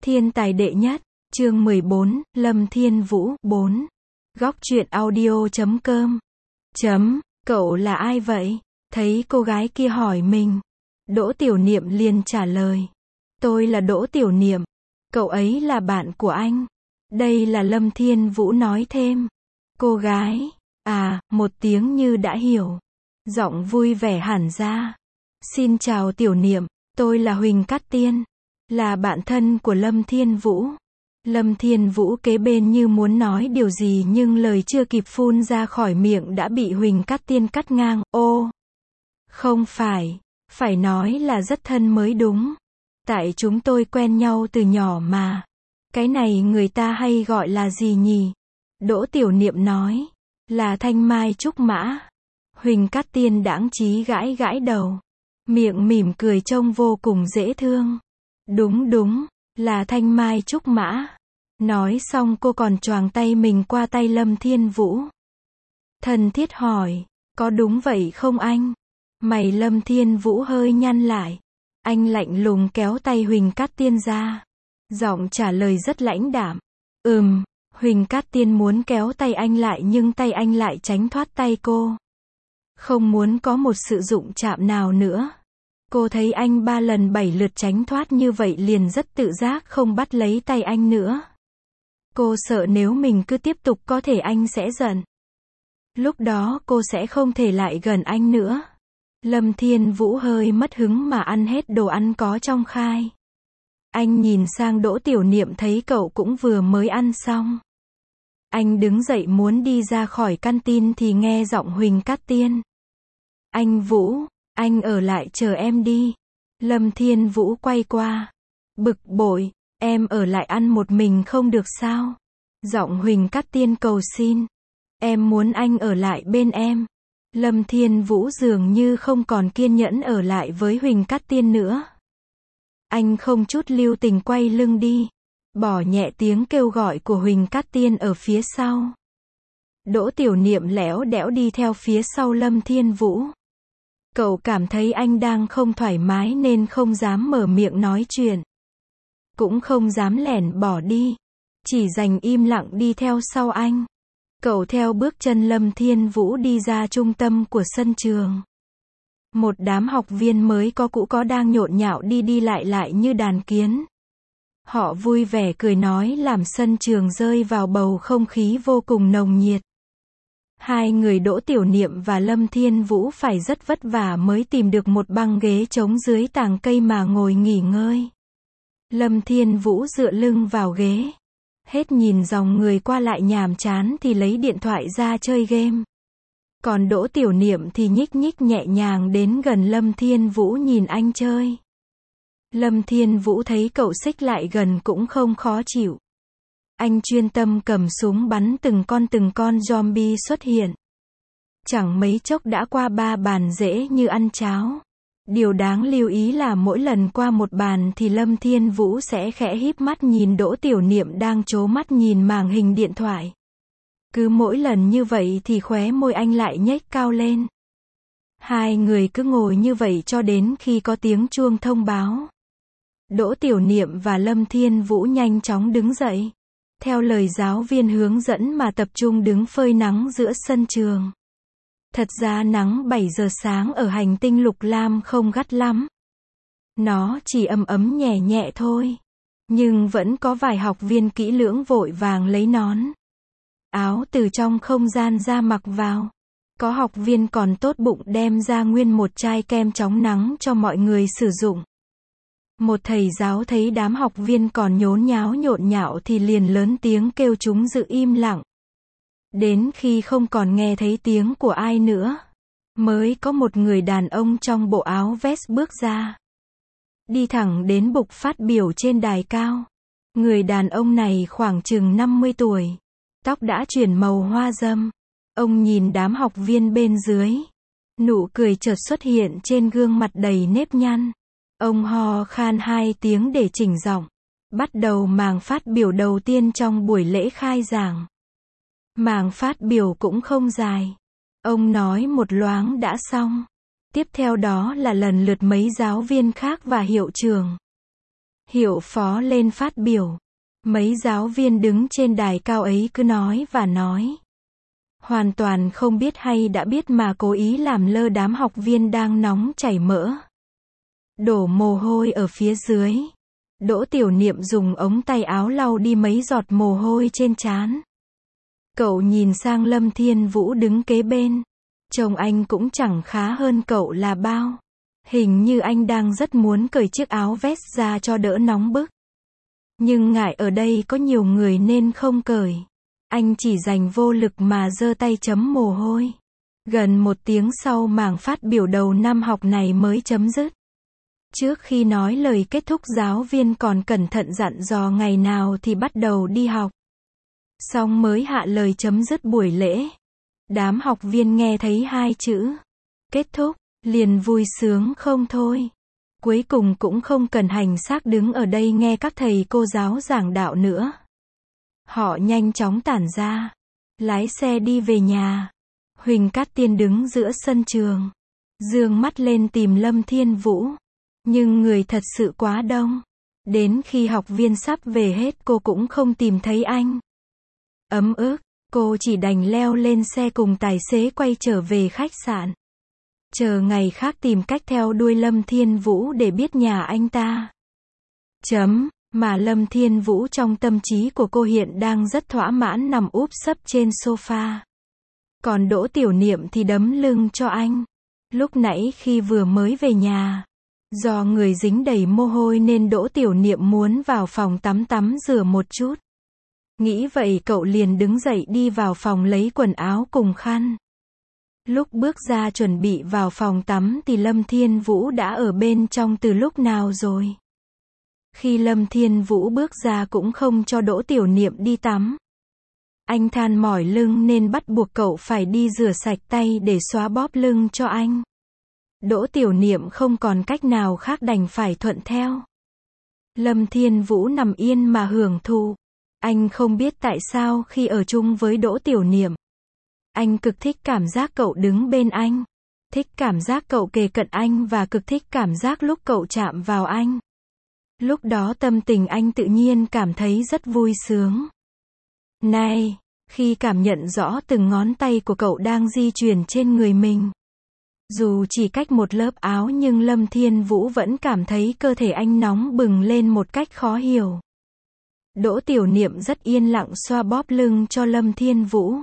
Thiên tài đệ nhất, chương 14, Lâm Thiên Vũ, 4. Góc truyện audio.com. Cậu là ai vậy? Thấy cô gái kia hỏi mình. Đỗ Tiểu Niệm liền trả lời. Tôi là Đỗ Tiểu Niệm. Cậu ấy là bạn của anh. Đây là Lâm Thiên Vũ nói thêm. Cô gái, một tiếng như đã hiểu. Giọng vui vẻ hẳn ra. Xin chào Tiểu Niệm, tôi là Huỳnh Cát Tiên. Là bạn thân của Lâm Thiên Vũ. Lâm Thiên Vũ kế bên như muốn nói điều gì nhưng lời chưa kịp phun ra khỏi miệng đã bị Huỳnh Cát Tiên cắt ngang. Ô, không phải, phải nói là rất thân mới đúng. Tại chúng tôi quen nhau từ nhỏ mà. Cái này người ta hay gọi là gì nhỉ? Đỗ Tiểu Niệm nói. Là thanh mai trúc mã. Huỳnh Cát Tiên đãng trí gãi gãi đầu. Miệng mỉm cười trông vô cùng dễ thương. Đúng, là thanh mai trúc mã. Nói xong cô còn choàng tay mình qua tay Lâm Thiên Vũ. Thân thiết hỏi, có đúng vậy không anh? Mày Lâm Thiên Vũ hơi nhăn lại. Anh lạnh lùng kéo tay Huỳnh Cát Tiên ra. Giọng trả lời rất lãnh đạm. Huỳnh Cát Tiên muốn kéo tay anh lại nhưng tay anh lại tránh thoát tay cô. Không muốn có một sự đụng chạm nào nữa. Cô thấy anh 3 lần 7 lượt tránh thoát như vậy liền rất tự giác không bắt lấy tay anh nữa. Cô sợ nếu mình cứ tiếp tục có thể anh sẽ giận. Lúc đó cô sẽ không thể lại gần anh nữa. Lâm Thiên Vũ hơi mất hứng mà ăn hết đồ ăn có trong khay. Anh nhìn sang Đỗ Tiểu Niệm thấy cậu cũng vừa mới ăn xong. Anh đứng dậy muốn đi ra khỏi canteen thì nghe giọng Huỳnh Cát Tiên. Anh Vũ, anh ở lại chờ em đi. Lâm Thiên Vũ quay qua. Bực bội, em ở lại ăn một mình không được sao? Giọng Huỳnh Cát Tiên cầu xin. Em muốn anh ở lại bên em. Lâm Thiên Vũ dường như không còn kiên nhẫn ở lại với Huỳnh Cát Tiên nữa. Anh không chút lưu tình quay lưng đi. Bỏ nhẹ tiếng kêu gọi của Huỳnh Cát Tiên ở phía sau. Đỗ Tiểu Niệm lẽo đẽo đi theo phía sau Lâm Thiên Vũ. Cậu cảm thấy anh đang không thoải mái nên không dám mở miệng nói chuyện. Cũng không dám lẻn bỏ đi. Chỉ đành im lặng đi theo sau anh. Cậu theo bước chân Lâm Thiên Vũ đi ra trung tâm của sân trường. Một đám học viên mới có cũ có đang nhộn nhạo đi lại như đàn kiến. Họ vui vẻ cười nói làm sân trường rơi vào bầu không khí vô cùng nồng nhiệt. Hai người Đỗ Tiểu Niệm và Lâm Thiên Vũ phải rất vất vả mới tìm được một băng ghế trống dưới tàng cây mà ngồi nghỉ ngơi. Lâm Thiên Vũ dựa lưng vào ghế. Hết nhìn dòng người qua lại nhàm chán thì lấy điện thoại ra chơi game. Còn Đỗ Tiểu Niệm thì nhích nhích nhẹ nhàng đến gần Lâm Thiên Vũ nhìn anh chơi. Lâm Thiên Vũ thấy cậu xích lại gần cũng không khó chịu. Anh chuyên tâm cầm súng bắn từng con zombie xuất hiện. Chẳng mấy chốc đã qua 3 bàn dễ như ăn cháo. Điều đáng lưu ý là mỗi lần qua một bàn thì Lâm Thiên Vũ sẽ khẽ híp mắt nhìn Đỗ Tiểu Niệm đang trố mắt nhìn màn hình điện thoại. Cứ mỗi lần như vậy thì khóe môi anh lại nhếch cao lên. Hai người cứ ngồi như vậy cho đến khi có tiếng chuông thông báo. Đỗ Tiểu Niệm và Lâm Thiên Vũ nhanh chóng đứng dậy. Theo lời giáo viên hướng dẫn mà tập trung đứng phơi nắng giữa sân trường. Thật ra nắng 7 giờ sáng ở hành tinh Lục Lam không gắt lắm. Nó chỉ ấm ấm nhẹ nhẹ thôi. Nhưng vẫn có vài học viên kỹ lưỡng vội vàng lấy nón, áo từ trong không gian ra mặc vào. Có học viên còn tốt bụng đem ra nguyên một chai kem chống nắng cho mọi người sử dụng. Một thầy giáo thấy đám học viên còn nhốn nháo nhộn nhạo thì liền lớn tiếng kêu chúng giữ im lặng. Đến khi không còn nghe thấy tiếng của ai nữa, mới có một người đàn ông trong bộ áo vest bước ra. Đi thẳng đến bục phát biểu trên đài cao. Người đàn ông này khoảng chừng 50 tuổi. Tóc đã chuyển màu hoa râm. Ông nhìn đám học viên bên dưới. Nụ cười chợt xuất hiện trên gương mặt đầy nếp nhăn. Ông ho khan 2 tiếng để chỉnh giọng. Bắt đầu màn phát biểu đầu tiên trong buổi lễ khai giảng. Màn phát biểu cũng không dài. Ông nói một loáng đã xong. Tiếp theo đó là lần lượt mấy giáo viên khác và hiệu trưởng. Hiệu phó lên phát biểu. Mấy giáo viên đứng trên đài cao ấy cứ nói và nói. Hoàn toàn không biết hay đã biết mà cố ý làm lơ đám học viên đang nóng chảy mỡ. Đổ mồ hôi ở phía dưới. Đỗ Tiểu Niệm dùng ống tay áo lau đi mấy giọt mồ hôi trên trán. Cậu nhìn sang Lâm Thiên Vũ đứng kế bên. Trông anh cũng chẳng khá hơn cậu là bao. Hình như anh đang rất muốn cởi chiếc áo vest ra cho đỡ nóng bức. Nhưng ngại ở đây có nhiều người nên không cởi. Anh chỉ dành vô lực mà giơ tay chấm mồ hôi. Gần 1 tiếng sau mảng phát biểu đầu năm học này mới chấm dứt. Trước khi nói lời kết thúc giáo viên còn cẩn thận dặn dò ngày nào thì bắt đầu đi học. Xong mới hạ lời chấm dứt buổi lễ. Đám học viên nghe thấy 2 chữ kết thúc, liền vui sướng không thôi. Cuối cùng cũng không cần hành xác đứng ở đây nghe các thầy cô giáo giảng đạo nữa. Họ nhanh chóng tản ra, lái xe đi về nhà. Huỳnh Cát Tiên đứng giữa sân trường, dương mắt lên tìm Lâm Thiên Vũ. Nhưng người thật sự quá đông. Đến khi học viên sắp về hết cô cũng không tìm thấy anh. Ấm ức, cô chỉ đành leo lên xe cùng tài xế quay trở về khách sạn. Chờ ngày khác tìm cách theo đuôi Lâm Thiên Vũ để biết nhà anh ta. Mà Lâm Thiên Vũ trong tâm trí của cô hiện đang rất thỏa mãn nằm úp sấp trên sofa. Còn Đỗ Tiểu Niệm thì đấm lưng cho anh. Lúc nãy khi vừa mới về nhà, do người dính đầy mồ hôi nên Đỗ Tiểu Niệm muốn vào phòng tắm rửa một chút. Nghĩ vậy cậu liền đứng dậy đi vào phòng lấy quần áo cùng khăn. Lúc bước ra chuẩn bị vào phòng tắm thì Lâm Thiên Vũ đã ở bên trong từ lúc nào rồi. Khi Lâm Thiên Vũ bước ra cũng không cho Đỗ Tiểu Niệm đi tắm. Anh than mỏi lưng nên bắt buộc cậu phải đi rửa sạch tay để xoa bóp lưng cho anh. Đỗ Tiểu Niệm không còn cách nào khác đành phải thuận theo. Lâm Thiên Vũ nằm yên mà hưởng thụ. Anh không biết tại sao khi ở chung với Đỗ Tiểu Niệm, anh cực thích cảm giác cậu đứng bên anh. Thích cảm giác cậu kề cận anh và cực thích cảm giác lúc cậu chạm vào anh. Lúc đó tâm tình anh tự nhiên cảm thấy rất vui sướng. Này, khi cảm nhận rõ từng ngón tay của cậu đang di chuyển trên người mình. Dù chỉ cách một lớp áo nhưng Lâm Thiên Vũ vẫn cảm thấy cơ thể anh nóng bừng lên một cách khó hiểu. Đỗ Tiểu Niệm rất yên lặng xoa bóp lưng cho Lâm Thiên Vũ.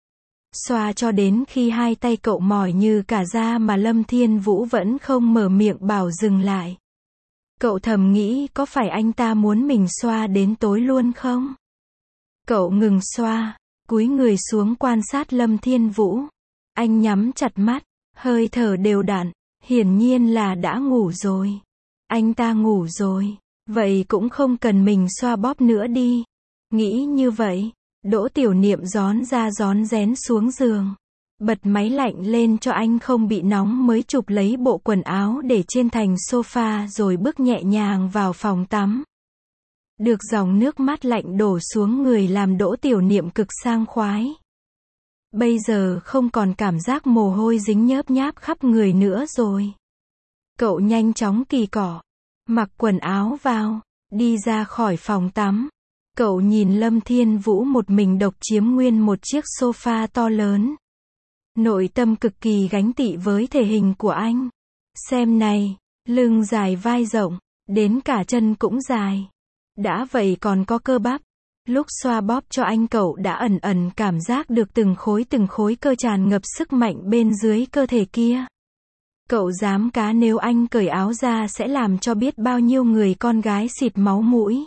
Xoa cho đến khi 2 tay cậu mỏi như cả da mà Lâm Thiên Vũ vẫn không mở miệng bảo dừng lại. Cậu thầm nghĩ có phải anh ta muốn mình xoa đến tối luôn không? Cậu ngừng xoa, cúi người xuống quan sát Lâm Thiên Vũ. Anh nhắm chặt mắt, hơi thở đều đặn, hiển nhiên là đã ngủ rồi. Anh ta ngủ rồi, vậy cũng không cần mình xoa bóp nữa đi. Nghĩ như vậy, Đỗ Tiểu Niệm rón ra rón rén xuống giường. Bật máy lạnh lên cho anh không bị nóng mới chụp lấy bộ quần áo để trên thành sofa rồi bước nhẹ nhàng vào phòng tắm. Được dòng nước mát lạnh đổ xuống người làm Đỗ Tiểu Niệm cực sảng khoái. Bây giờ không còn cảm giác mồ hôi dính nhớp nháp khắp người nữa rồi. Cậu nhanh chóng kỳ cọ, mặc quần áo vào, đi ra khỏi phòng tắm. Cậu nhìn Lâm Thiên Vũ một mình độc chiếm nguyên một chiếc sofa to lớn. Nội tâm cực kỳ gánh tị với thể hình của anh. Xem này, lưng dài vai rộng, đến cả chân cũng dài. Đã vậy còn có cơ bắp. Lúc xoa bóp cho anh cậu đã ẩn ẩn cảm giác được từng khối cơ tràn ngập sức mạnh bên dưới cơ thể kia. Cậu dám cá nếu anh cởi áo ra sẽ làm cho biết bao nhiêu người con gái xịt máu mũi.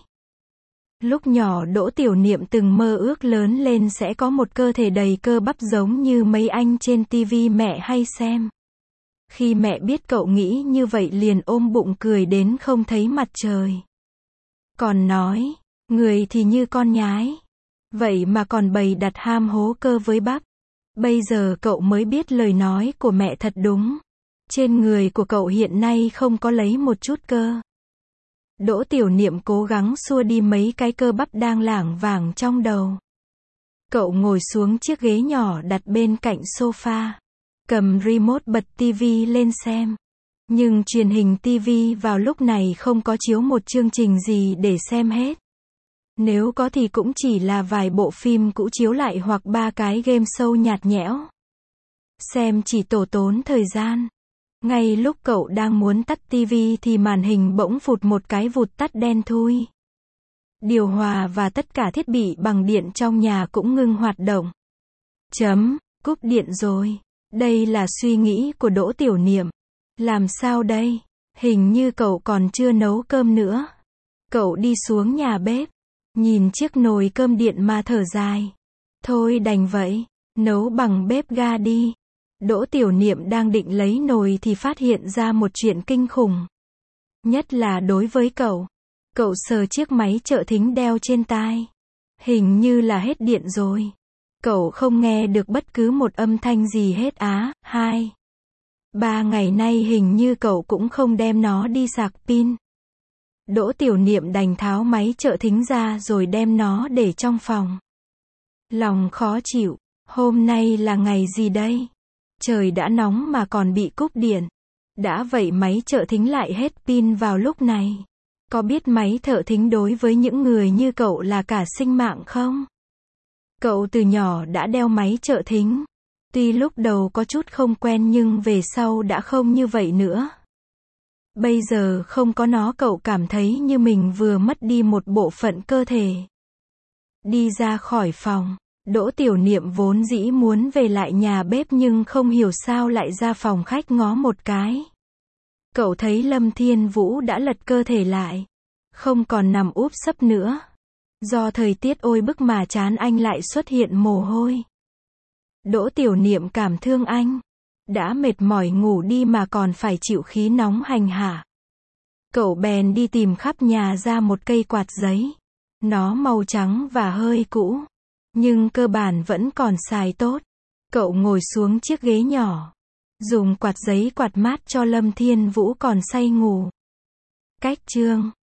Lúc nhỏ Đỗ Tiểu Niệm từng mơ ước lớn lên sẽ có một cơ thể đầy cơ bắp giống như mấy anh trên tivi mẹ hay xem. Khi mẹ biết cậu nghĩ như vậy liền ôm bụng cười đến không thấy mặt trời. Còn nói, người thì như con nhái. Vậy mà còn bày đặt ham hố cơ với bắp. Bây giờ cậu mới biết lời nói của mẹ thật đúng. Trên người của cậu hiện nay không có lấy một chút cơ. Đỗ Tiểu Niệm cố gắng xua đi mấy cái cơ bắp đang lảng vảng trong đầu. Cậu ngồi xuống chiếc ghế nhỏ đặt bên cạnh sofa. Cầm remote bật tivi lên xem. Nhưng truyền hình TV vào lúc này không có chiếu một chương trình gì để xem hết. Nếu có thì cũng chỉ là vài bộ phim cũ chiếu lại hoặc 3 cái game show nhạt nhẽo. Xem chỉ tổ tốn thời gian. Ngay lúc cậu đang muốn tắt TV thì màn hình bỗng phụt một cái vụt tắt đen thui. Điều hòa và tất cả thiết bị bằng điện trong nhà cũng ngưng hoạt động. Cúp điện rồi. Đây là suy nghĩ của Đỗ Tiểu Niệm. Làm sao đây? Hình như cậu còn chưa nấu cơm nữa. Cậu đi xuống nhà bếp. Nhìn chiếc nồi cơm điện mà thở dài. Thôi đành vậy. Nấu bằng bếp ga đi. Đỗ Tiểu Niệm đang định lấy nồi thì phát hiện ra một chuyện kinh khủng. Nhất là đối với cậu. Cậu sờ chiếc máy trợ thính đeo trên tai. Hình như là hết điện rồi. Cậu không nghe được bất cứ một âm thanh gì hết á. 3 ngày nay hình như cậu cũng không đem nó đi sạc pin. Đỗ Tiểu Niệm đành tháo máy trợ thính ra rồi đem nó để trong phòng. Lòng khó chịu. Hôm nay là ngày gì đây? Trời đã nóng mà còn bị cúp điện. Đã vậy máy trợ thính lại hết pin vào lúc này. Có biết máy trợ thính đối với những người như cậu là cả sinh mạng không? Cậu từ nhỏ đã đeo máy trợ thính. Tuy lúc đầu có chút không quen nhưng về sau đã không như vậy nữa. Bây giờ không có nó cậu cảm thấy như mình vừa mất đi một bộ phận cơ thể. Đi ra khỏi phòng. Đỗ Tiểu Niệm vốn dĩ muốn về lại nhà bếp nhưng không hiểu sao lại ra phòng khách ngó một cái. Cậu thấy Lâm Thiên Vũ đã lật cơ thể lại. Không còn nằm úp sấp nữa. Do thời tiết oi bức mà trán anh lại xuất hiện mồ hôi. Đỗ Tiểu Niệm cảm thương anh. Đã mệt mỏi ngủ đi mà còn phải chịu khí nóng hành hạ. Cậu bèn đi tìm khắp nhà ra một cây quạt giấy. Nó màu trắng và hơi cũ. Nhưng cơ bản vẫn còn xài tốt. Cậu ngồi xuống chiếc ghế nhỏ. Dùng quạt giấy quạt mát cho Lâm Thiên Vũ còn say ngủ. Cách chương